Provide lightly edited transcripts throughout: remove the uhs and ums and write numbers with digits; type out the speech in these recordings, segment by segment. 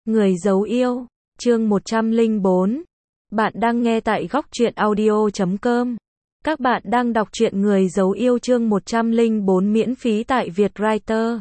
Người giấu yêu, chương 104. Bạn đang nghe tại góc truyện audio.com. Các bạn đang đọc truyện Người giấu yêu chương 104 miễn phí tại Vietwriter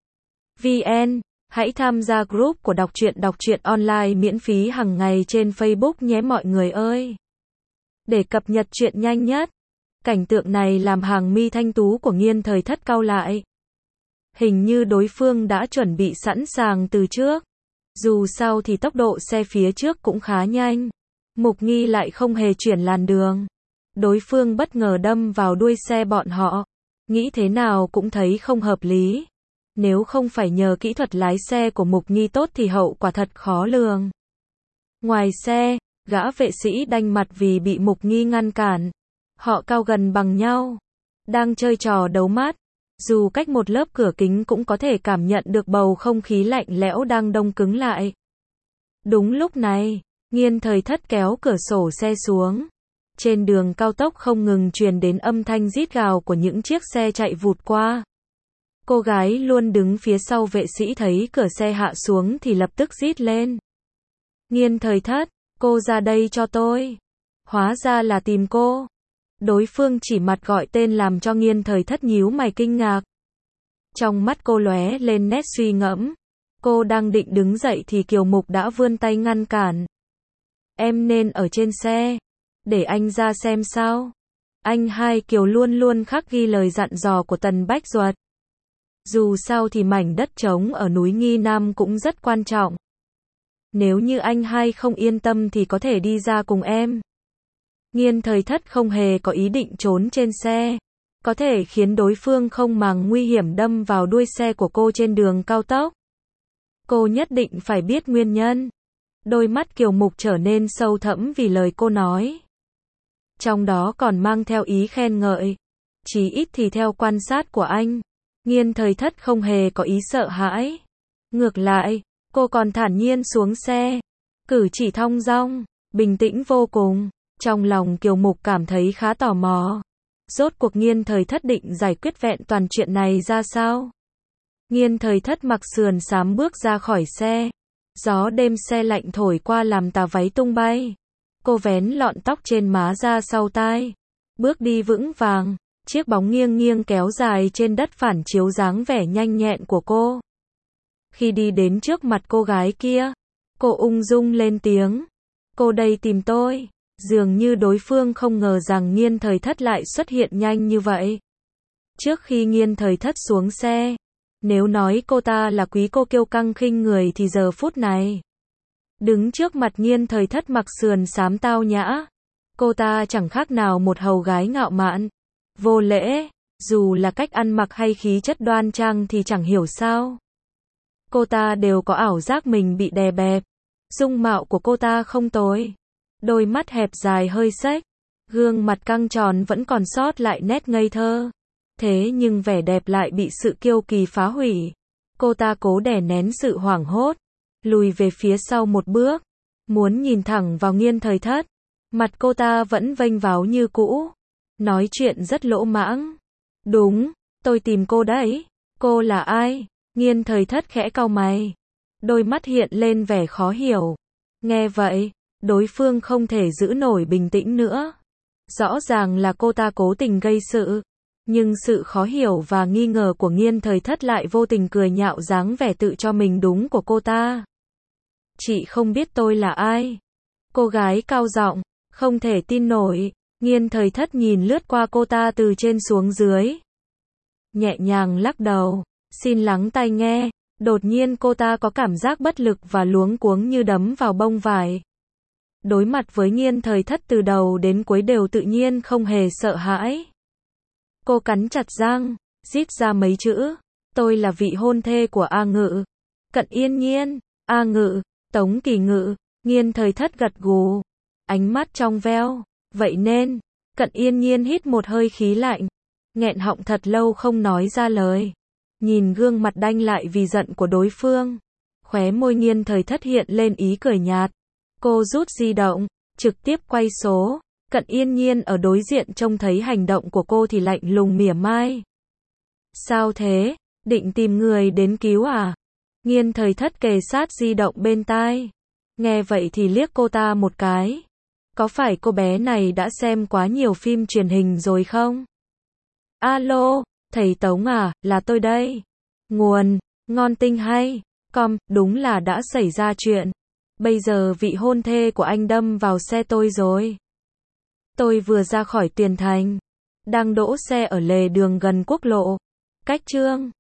VN. Hãy tham gia group của đọc truyện online miễn phí hàng ngày trên Facebook nhé mọi người ơi. Để cập nhật truyện nhanh nhất. Cảnh tượng này làm hàng mi thanh tú của Nghiên Thời Thất cau lại. Hình như đối phương đã chuẩn bị sẵn sàng từ trước. Dù sao thì tốc độ xe phía trước cũng khá nhanh. Mục Nghi lại không hề chuyển làn đường. Đối phương bất ngờ đâm vào đuôi xe bọn họ. Nghĩ thế nào cũng thấy không hợp lý. Nếu không phải nhờ kỹ thuật lái xe của Mục Nghi tốt thì hậu quả thật khó lường. Ngoài xe, gã vệ sĩ đanh mặt vì bị Mục Nghi ngăn cản. Họ cao gần bằng nhau. Đang chơi trò đấu mắt. Dù cách một lớp cửa kính cũng có thể cảm nhận được bầu không khí lạnh lẽo đang đông cứng lại. Đúng lúc này, Nghiên Thời Thất kéo cửa sổ xe xuống. Trên đường cao tốc không ngừng truyền đến âm thanh rít gào của những chiếc xe chạy vụt qua. Cô gái luôn đứng phía sau vệ sĩ thấy cửa xe hạ xuống thì lập tức rít lên. Nghiên Thời Thất, cô ra đây cho tôi. Hóa ra là tìm cô. Đối phương chỉ mặt gọi tên làm cho Nghiên Thời Thất nhíu mày kinh ngạc. Trong mắt cô lóe lên nét suy ngẫm. Cô đang định đứng dậy thì Kiều Mục đã vươn tay ngăn cản. Em nên ở trên xe. Để anh ra xem sao. Anh hai Kiều luôn luôn khắc ghi lời dặn dò của Tần Bách Duật. Dù sao thì mảnh đất trống ở núi Nghi Nam cũng rất quan trọng. Nếu như anh hai không yên tâm thì có thể đi ra cùng em. Nghiên Thời Thất không hề có ý định trốn trên xe. Có thể khiến đối phương không màng nguy hiểm đâm vào đuôi xe của cô trên đường cao tốc. Cô nhất định phải biết nguyên nhân. Đôi mắt Kiều Mục trở nên sâu thẫm vì lời cô nói. Trong đó còn mang theo ý khen ngợi. Chí ít thì theo quan sát của anh, Nghiên Thời Thất không hề có ý sợ hãi. Ngược lại, cô còn thản nhiên xuống xe. Cử chỉ thong dong, bình tĩnh vô cùng. Trong lòng Kiều Mục cảm thấy khá tò mò. Rốt cuộc Nghiên Thời Thất định giải quyết vẹn toàn chuyện này ra sao? Nghiên Thời Thất mặc sườn xám bước ra khỏi xe. Gió đêm xe lạnh thổi qua làm tà váy tung bay. Cô vén lọn tóc trên má ra sau tai. Bước đi vững vàng. Chiếc bóng nghiêng nghiêng kéo dài trên đất phản chiếu dáng vẻ nhanh nhẹn của cô. Khi đi đến trước mặt cô gái kia, cô ung dung lên tiếng. Cô đây tìm tôi. Dường như đối phương không ngờ rằng Nghiên Thời Thất lại xuất hiện nhanh như vậy. Trước khi Nghiên Thời Thất xuống xe, nếu nói cô ta là quý cô kiêu căng khinh người thì giờ phút này, đứng trước mặt Nghiên Thời Thất mặc sườn xám tao nhã, cô ta chẳng khác nào một hầu gái ngạo mạn, vô lễ, dù là cách ăn mặc hay khí chất đoan trang thì chẳng hiểu sao. Cô ta đều có ảo giác mình bị đè bẹp. Dung mạo của cô ta không tồi. Đôi mắt hẹp dài hơi xếch, gương mặt căng tròn vẫn còn sót lại nét ngây thơ. Thế nhưng vẻ đẹp lại bị sự kiêu kỳ phá hủy. Cô ta cố đè nén sự hoảng hốt, lùi về phía sau một bước, muốn nhìn thẳng vào Nghiên Thời Thất. Mặt cô ta vẫn vênh váo như cũ, nói chuyện rất lỗ mãng. Đúng, tôi tìm cô đấy. Cô là ai? Nghiên Thời Thất khẽ cau mày, đôi mắt hiện lên vẻ khó hiểu. Nghe vậy, đối phương không thể giữ nổi bình tĩnh nữa. Rõ ràng là cô ta cố tình gây sự. Nhưng sự khó hiểu và nghi ngờ của Nghiên Thời Thất lại vô tình cười nhạo dáng vẻ tự cho mình đúng của cô ta. Chị không biết tôi là ai? Cô gái cao giọng, không thể tin nổi. Nghiên Thời Thất nhìn lướt qua cô ta từ trên xuống dưới. Nhẹ nhàng lắc đầu, xin lắng tai nghe. Đột nhiên cô ta có cảm giác bất lực và luống cuống như đấm vào bông vải. Đối mặt với Nghiên Thời Thất từ đầu đến cuối đều tự nhiên không hề sợ hãi. Cô cắn chặt răng, rít ra mấy chữ. Tôi là vị hôn thê của A Ngự. Cận Yên Nhiên, A Ngự, Tống Kỳ Ngự. Nghiên Thời Thất gật gù, ánh mắt trong veo. Vậy nên, Cận Yên Nhiên hít một hơi khí lạnh, nghẹn họng thật lâu không nói ra lời. Nhìn gương mặt đanh lại vì giận của đối phương, khóe môi Nghiên Thời Thất hiện lên ý cười nhạt. Cô rút di động, trực tiếp quay số. Cận Yên Nhiên ở đối diện trông thấy hành động của cô thì lạnh lùng mỉa mai. Sao thế? Định tìm người đến cứu à? Nghiên thời thất kề sát di động bên tai. Nghe vậy thì liếc cô ta một cái. Có phải cô bé này đã xem quá nhiều phim truyền hình rồi không? Alo, thầy Tống à, là tôi đây. Nguồn, ngon tinh hay. Đúng là đã xảy ra chuyện. Bây giờ vị hôn thê của anh đâm vào xe tôi rồi. Tôi vừa ra khỏi Tuyền Thành. Đang đỗ xe ở lề đường gần quốc lộ. Cách Chương